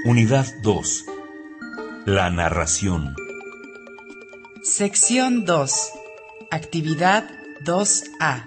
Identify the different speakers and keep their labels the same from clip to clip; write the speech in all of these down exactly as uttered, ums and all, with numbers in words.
Speaker 1: Unidad dos. La narración.
Speaker 2: Sección dos. Actividad dos A.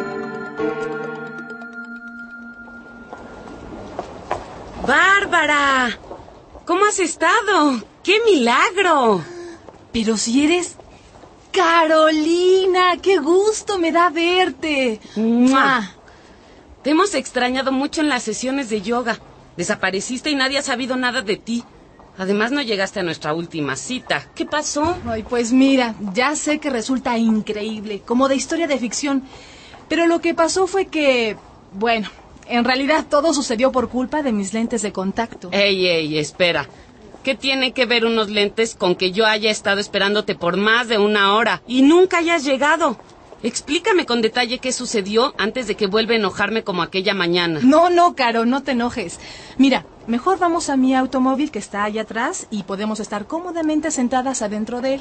Speaker 3: ¡Bárbara! ¿Cómo has estado? ¡Qué milagro!
Speaker 4: Pero si eres... Carolina, qué gusto me da verte.
Speaker 3: ¡Mua! Te hemos extrañado mucho en las sesiones de yoga. Desapareciste y nadie ha sabido nada de ti. Además, no llegaste a nuestra última cita. ¿Qué pasó?
Speaker 4: Ay, pues mira, ya sé que resulta increíble, como de historia de ficción. Pero lo que pasó fue que... Bueno, en realidad todo sucedió por culpa de mis lentes de contacto.
Speaker 3: Ey, ey, espera. ¿Qué tiene que ver unos lentes con que yo haya estado esperándote por más de una hora y nunca hayas llegado? Explícame con detalle qué sucedió antes de que vuelva a enojarme como aquella mañana.
Speaker 4: No, no, Caro, no te enojes. Mira, mejor vamos a mi automóvil que está allá atrás y podemos estar cómodamente sentadas adentro de él.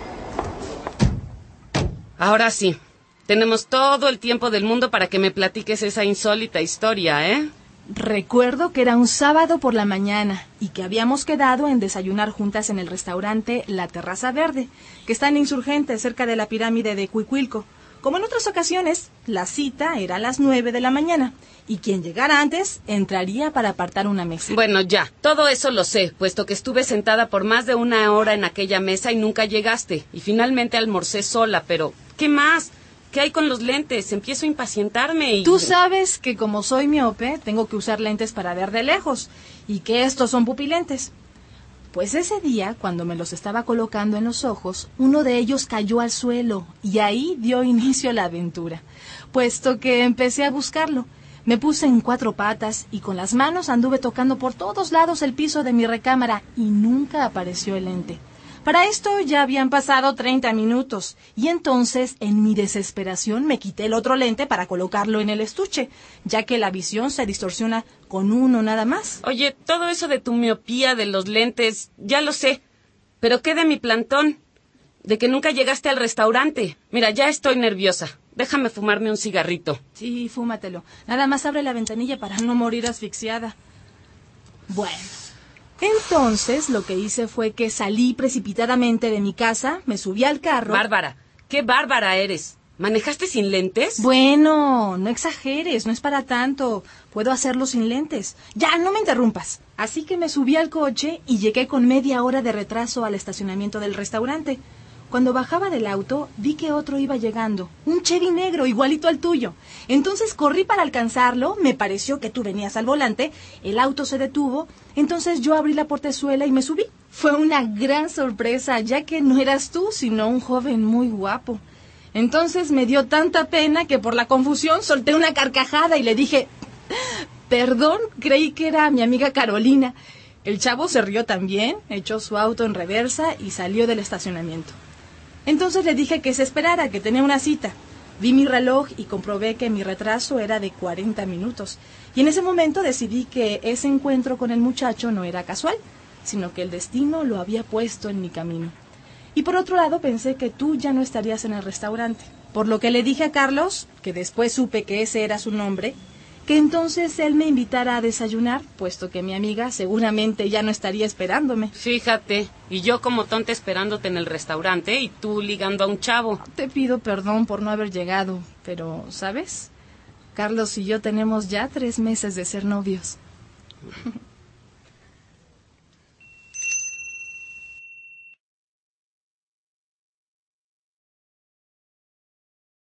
Speaker 3: Ahora sí, tenemos todo el tiempo del mundo para que me platiques esa insólita historia, ¿eh?
Speaker 4: Recuerdo que era un sábado por la mañana y que habíamos quedado en desayunar juntas en el restaurante La Terraza Verde, que está en Insurgentes, cerca de la pirámide de Cuicuilco. Como en otras ocasiones, la cita era a las nueve de la mañana y quien llegara antes entraría para apartar una mesa.
Speaker 3: Bueno, ya, todo eso lo sé, puesto que estuve sentada por más de una hora en aquella mesa y nunca llegaste. Y finalmente almorcé sola, pero ¿qué más? ¿Qué hay con los lentes? Empiezo a impacientarme y...
Speaker 4: Tú sabes que como soy miope, tengo que usar lentes para ver de lejos y que estos son pupilentes. Pues ese día, cuando me los estaba colocando en los ojos, uno de ellos cayó al suelo y ahí dio inicio a la aventura, puesto que empecé a buscarlo. Me puse en cuatro patas y con las manos anduve tocando por todos lados el piso de mi recámara y nunca apareció el lente. Para esto ya habían pasado treinta minutos y entonces, en mi desesperación, me quité el otro lente para colocarlo en el estuche, ya que la visión se distorsiona con uno nada más.
Speaker 3: Oye, todo eso de tu miopía, de los lentes, ya lo sé. ¿Pero qué de mi plantón? De que nunca llegaste al restaurante. Mira, ya estoy nerviosa. Déjame fumarme un cigarrito.
Speaker 4: Sí, fúmatelo. Nada más abre la ventanilla para no morir asfixiada. Bueno... Entonces, lo que hice fue que salí precipitadamente de mi casa, me subí al carro...
Speaker 3: Bárbara, qué bárbara eres. ¿Manejaste sin lentes?
Speaker 4: Bueno, no exageres, no es para tanto. Puedo hacerlo sin lentes. Ya, no me interrumpas. Así que me subí al coche y llegué con media hora de retraso al estacionamiento del restaurante. Cuando bajaba del auto, vi que otro iba llegando, un Chevy negro igualito al tuyo. Entonces corrí para alcanzarlo, me pareció que tú venías al volante, el auto se detuvo, entonces yo abrí la portezuela y me subí. Fue una gran sorpresa, ya que no eras tú, sino un joven muy guapo. Entonces me dio tanta pena que por la confusión solté una carcajada y le dije, perdón, creí que era mi amiga Carolina. El chavo se rió también, echó su auto en reversa y salió del estacionamiento. Entonces le dije que se esperara, que tenía una cita. Vi mi reloj y comprobé que mi retraso era de cuarenta minutos. Y en ese momento decidí que ese encuentro con el muchacho no era casual, sino que el destino lo había puesto en mi camino. Y por otro lado pensé que tú ya no estarías en el restaurante. Por lo que le dije a Carlos, que después supe que ese era su nombre, que entonces él me invitara a desayunar, puesto que mi amiga seguramente ya no estaría esperándome.
Speaker 3: Fíjate, y yo como tonta esperándote en el restaurante y tú ligando a un chavo.
Speaker 4: Te pido perdón por no haber llegado, pero, ¿sabes? Carlos y yo tenemos ya tres meses de ser novios.